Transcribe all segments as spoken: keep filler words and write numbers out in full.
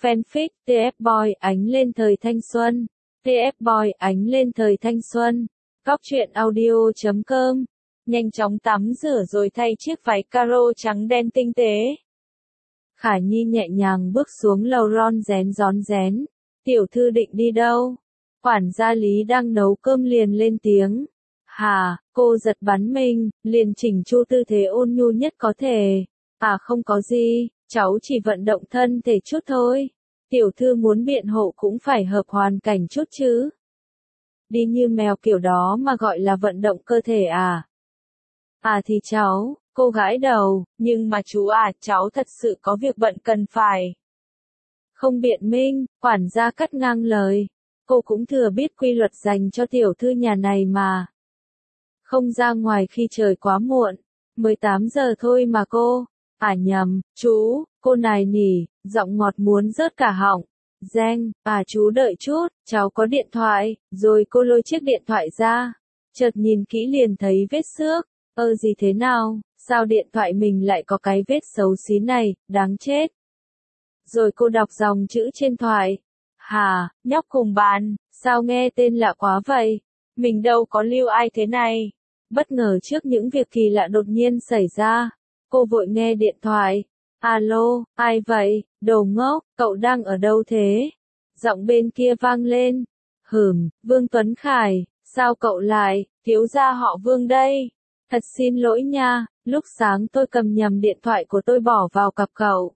Fanfic tê ép Boy ánh lên thời thanh xuân. tê ép Boy ánh lên thời thanh xuân. Góc truyện audio chấm com. Nhanh chóng tắm rửa rồi thay chiếc váy caro trắng đen tinh tế. Khả Nhi nhẹ nhàng bước xuống lầu ron rén rón rén. Tiểu thư định đi đâu? Quản gia Lý đang nấu cơm liền lên tiếng. Hà, cô giật bắn mình, liền chỉnh chu tư thế ôn nhu nhất có thể. À không có gì, cháu chỉ vận động thân thể chút thôi. Tiểu thư muốn biện hộ cũng phải hợp hoàn cảnh chút chứ. Đi như mèo kiểu đó mà gọi là vận động cơ thể à? À thì cháu, cô gãi đầu, nhưng mà chú à, cháu thật sự có việc bận cần phải. Không biện minh, quản gia cắt ngang lời. Cô cũng thừa biết quy luật dành cho tiểu thư nhà này mà. Không ra ngoài khi trời quá muộn, mới tám giờ thôi mà cô. À nhầm, chú, cô này nỉ, giọng ngọt muốn rớt cả họng. Giang, à chú đợi chút, cháu có điện thoại, rồi cô lôi chiếc điện thoại ra. Chợt nhìn kỹ liền thấy vết xước, ơ gì thế nào, sao điện thoại mình lại có cái vết xấu xí này, đáng chết. Rồi cô đọc dòng chữ trên thoại. Hà, nhóc cùng bàn, sao nghe tên lạ quá vậy? Mình đâu có lưu ai thế này. Bất ngờ trước những việc kỳ lạ đột nhiên xảy ra, cô vội nghe điện thoại. Alo, ai vậy? Đồ ngốc, cậu đang ở đâu thế? Giọng bên kia vang lên. Hửm, Vương Tuấn Khải, sao cậu lại, thiếu gia họ Vương đây? Thật xin lỗi nha, lúc sáng tôi cầm nhầm điện thoại của tôi bỏ vào cặp cậu.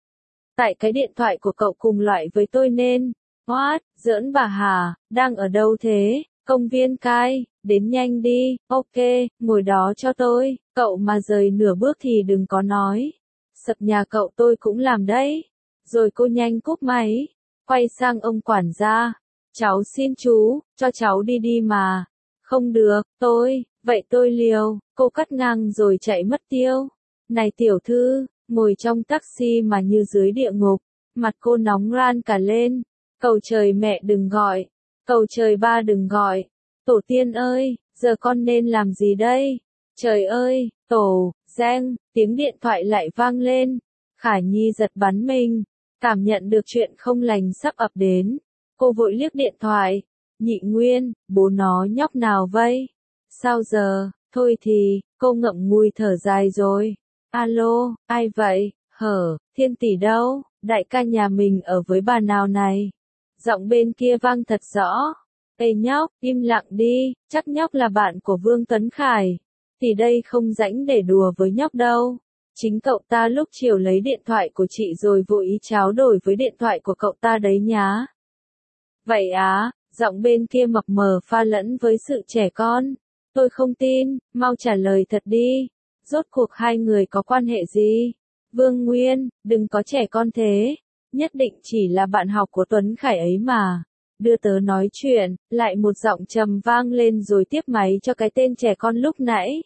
Tại cái điện thoại của cậu cùng loại với tôi nên. What, giỡn bà Hà, đang ở đâu thế? Công viên Cai, đến nhanh đi, ok, ngồi đó cho tôi, cậu mà rời nửa bước thì đừng có nói. Sập nhà cậu tôi cũng làm đấy. Rồi cô nhanh cúp máy, quay sang ông quản gia. Cháu xin chú, cho cháu đi đi mà. Không được, tôi, vậy tôi liều, cô cắt ngang rồi chạy mất tiêu. Này tiểu thư, ngồi trong taxi mà như dưới địa ngục, mặt cô nóng ran cả lên. Cầu trời mẹ đừng gọi, cầu trời ba đừng gọi. Tổ tiên ơi, giờ con nên làm gì đây? Trời ơi, tổ, Giang, tiếng điện thoại lại vang lên. Khả Nhi giật bắn mình, cảm nhận được chuyện không lành sắp ập đến. Cô vội liếc điện thoại. Nhị Nguyên, bố nó nhóc nào vậy? Sao giờ? Thôi thì, cô ngậm ngùi thở dài rồi. Alo, ai vậy? Hở, Thiên tỷ đâu? Đại ca nhà mình ở với bà nào này? Giọng bên kia vang thật rõ. Ê nhóc, im lặng đi, chắc nhóc là bạn của Vương Tuấn Khải. Thì đây không rảnh để đùa với nhóc đâu. Chính cậu ta lúc chiều lấy điện thoại của chị rồi vô ý tráo đổi với điện thoại của cậu ta đấy nhá. Vậy á, giọng bên kia mập mờ pha lẫn với sự trẻ con. Tôi không tin, mau trả lời thật đi. Rốt cuộc hai người có quan hệ gì? Vương Nguyên, đừng có trẻ con thế. Nhất định chỉ là bạn học của Tuấn Khải ấy mà. Đưa tớ nói chuyện, lại một giọng trầm vang lên rồi tiếp máy cho cái tên trẻ con lúc nãy.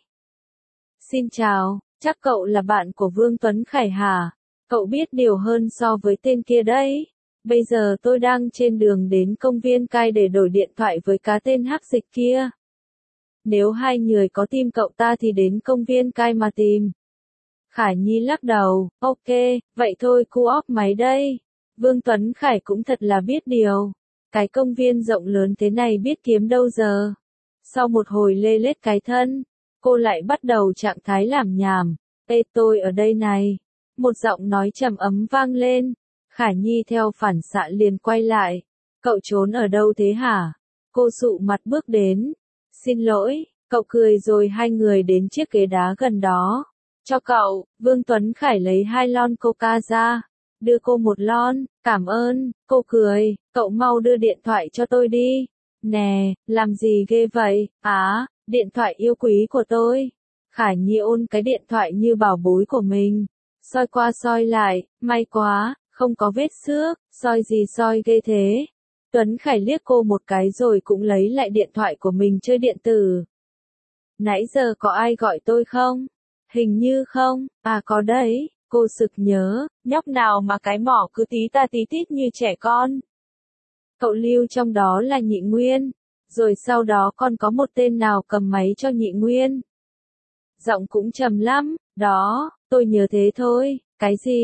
Xin chào, chắc cậu là bạn của Vương Tuấn Khải hả? Cậu biết điều hơn so với tên kia đấy. Bây giờ tôi đang trên đường đến công viên Cai để đổi điện thoại với cá tên hắc dịch kia. Nếu hai người có tìm cậu ta thì đến công viên Cai mà tìm. Khả Nhi lắc đầu, ok, vậy thôi cu óp máy đây. Vương Tuấn Khải cũng thật là biết điều. Cái công viên rộng lớn thế này biết kiếm đâu giờ. Sau một hồi lê lết cái thân, cô lại bắt đầu trạng thái làm nhảm. Ê tôi ở đây này. Một giọng nói trầm ấm vang lên. Khả Nhi theo phản xạ liền quay lại. Cậu trốn ở đâu thế hả? Cô sụ mặt bước đến. Xin lỗi, cậu cười rồi hai người đến chiếc ghế đá gần đó. Cho cậu, Vương Tuấn Khải lấy hai lon coca ra. Đưa cô một lon, cảm ơn, cô cười, cậu mau đưa điện thoại cho tôi đi. Nè, làm gì ghê vậy? Á, điện thoại yêu quý của tôi. Khả Nhi ôn cái điện thoại như bảo bối của mình. Soi qua soi lại, may quá, không có vết xước, soi gì soi ghê thế. Tuấn Khải liếc cô một cái rồi cũng lấy lại điện thoại của mình chơi điện tử. Nãy giờ có ai gọi tôi không? Hình như không, à có đấy. Cô sực nhớ, nhóc nào mà cái mỏ cứ tí ta tí tít như trẻ con. Cậu lưu trong đó là Nhị Nguyên. Rồi sau đó còn có một tên nào cầm máy cho Nhị Nguyên. Giọng cũng trầm lắm, đó, tôi nhớ thế thôi, cái gì,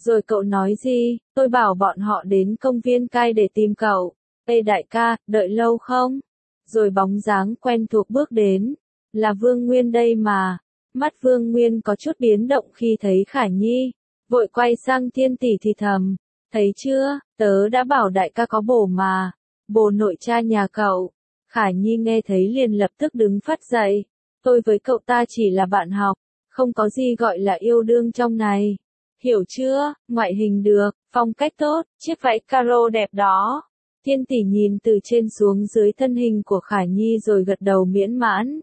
Rồi cậu nói gì? Tôi bảo bọn họ đến công viên cai để tìm cậu. Ê đại ca, đợi lâu không? Rồi bóng dáng quen thuộc bước đến. Là Vương Nguyên đây mà. Mắt Vương Nguyên có chút biến động khi thấy Khả Nhi. Vội quay sang Thiên Tỷ thì thầm. Thấy chưa, tớ đã bảo đại ca có bồ mà. Bồ nội cha nhà cậu. Khả Nhi nghe thấy liền lập tức đứng phát dậy. Tôi với cậu ta chỉ là bạn học. Không có gì gọi là yêu đương trong này. Hiểu chưa, ngoại hình được, phong cách tốt, chiếc váy caro đẹp đó. Thiên Tỷ nhìn từ trên xuống dưới thân hình của Khả Nhi rồi gật đầu miễn mãn.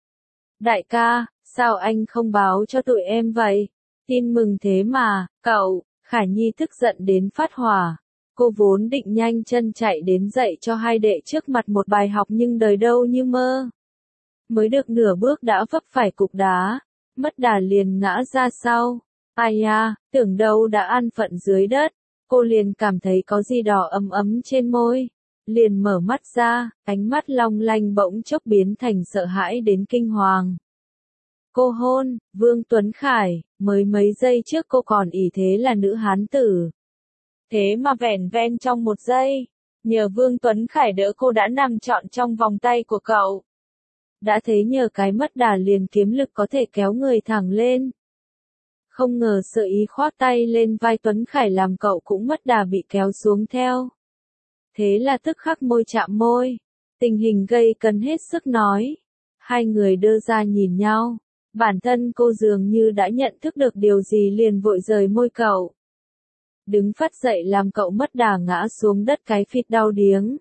Đại ca, sao anh không báo cho tụi em vậy? Tin mừng thế mà, cậu. Khả Nhi tức giận đến phát hỏa. Cô vốn định nhanh chân chạy đến dạy cho hai đệ trước mặt một bài học nhưng đời đâu như mơ. Mới được nửa bước đã vấp phải cục đá, mất đà liền ngã ra sau. Ai à, tưởng đâu đã an phận dưới đất. Cô liền cảm thấy có gì đỏ ấm ấm trên môi. Liền mở mắt ra, ánh mắt long lanh bỗng chốc biến thành sợ hãi đến kinh hoàng. Cô hôn, Vương Tuấn Khải, mới mấy giây trước cô còn ỷ thế là nữ hán tử. Thế mà vẻn ven trong một giây, nhờ Vương Tuấn Khải đỡ cô đã nằm trọn trong vòng tay của cậu. Đã thế nhờ cái mất đà liền kiếm lực có thể kéo người thẳng lên. Không ngờ sợ ý khoác tay lên vai Tuấn Khải làm cậu cũng mất đà bị kéo xuống theo. Thế là tức khắc môi chạm môi. Tình hình gây cấn hết sức nói. Hai người đưa ra nhìn nhau. Bản thân cô dường như đã nhận thức được điều gì liền vội rời môi cậu. Đứng phát dậy làm cậu mất đà ngã xuống đất cái phịt đau điếng.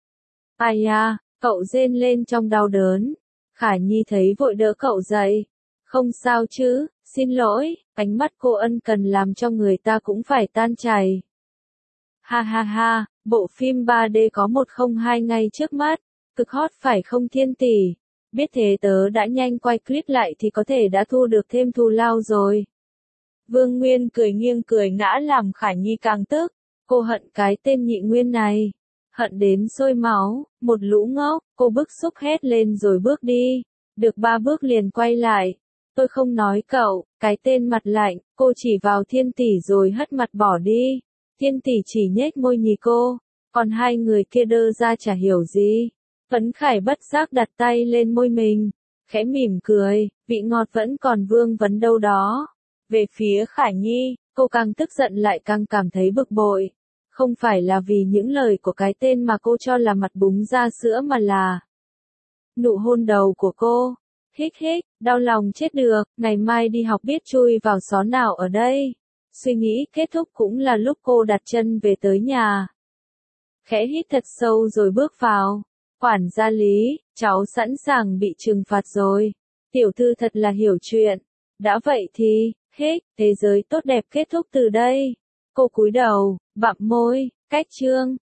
Ai à, cậu rên lên trong đau đớn. Khả Nhi thấy vội đỡ cậu dậy. Không sao chứ, xin lỗi, ánh mắt cô ân cần làm cho người ta cũng phải tan chảy. Ha ha ha, bộ phim ba D có một không hai ngay trước mắt, cực hot phải không Thiên Tỷ? Biết thế tớ đã nhanh quay clip lại thì có thể đã thu được thêm thù lao rồi. Vương Nguyên cười nghiêng cười ngã làm Khả Nhi càng tức, cô hận cái tên nhị Nguyên này. Hận đến sôi máu, một lũ ngốc, cô bức xúc hét lên rồi bước đi. Được ba bước liền quay lại. Tôi không nói cậu, cái tên mặt lạnh, cô chỉ vào Thiên Tỷ rồi hất mặt bỏ đi. Thiên Tỷ chỉ nhếch môi nhìn cô, còn hai người kia đơ ra chả hiểu gì. Tuấn Khải bất giác đặt tay lên môi mình, khẽ mỉm cười, vị ngọt vẫn còn vương vấn đâu đó. Về phía Khả Nhi, cô càng tức giận lại càng cảm thấy bực bội. Không phải là vì những lời của cái tên mà cô cho là mặt búng ra sữa mà là nụ hôn đầu của cô. Hích hích, đau lòng chết được, ngày mai đi học biết chui vào xó nào ở đây. Suy nghĩ kết thúc cũng là lúc cô đặt chân về tới nhà. Khẽ hít thật sâu rồi bước vào. Quản gia Lý, cháu sẵn sàng bị trừng phạt rồi. Tiểu thư thật là hiểu chuyện. Đã vậy thì, hích, thế giới tốt đẹp kết thúc từ đây. Cô cúi đầu, bặm môi, cách chương.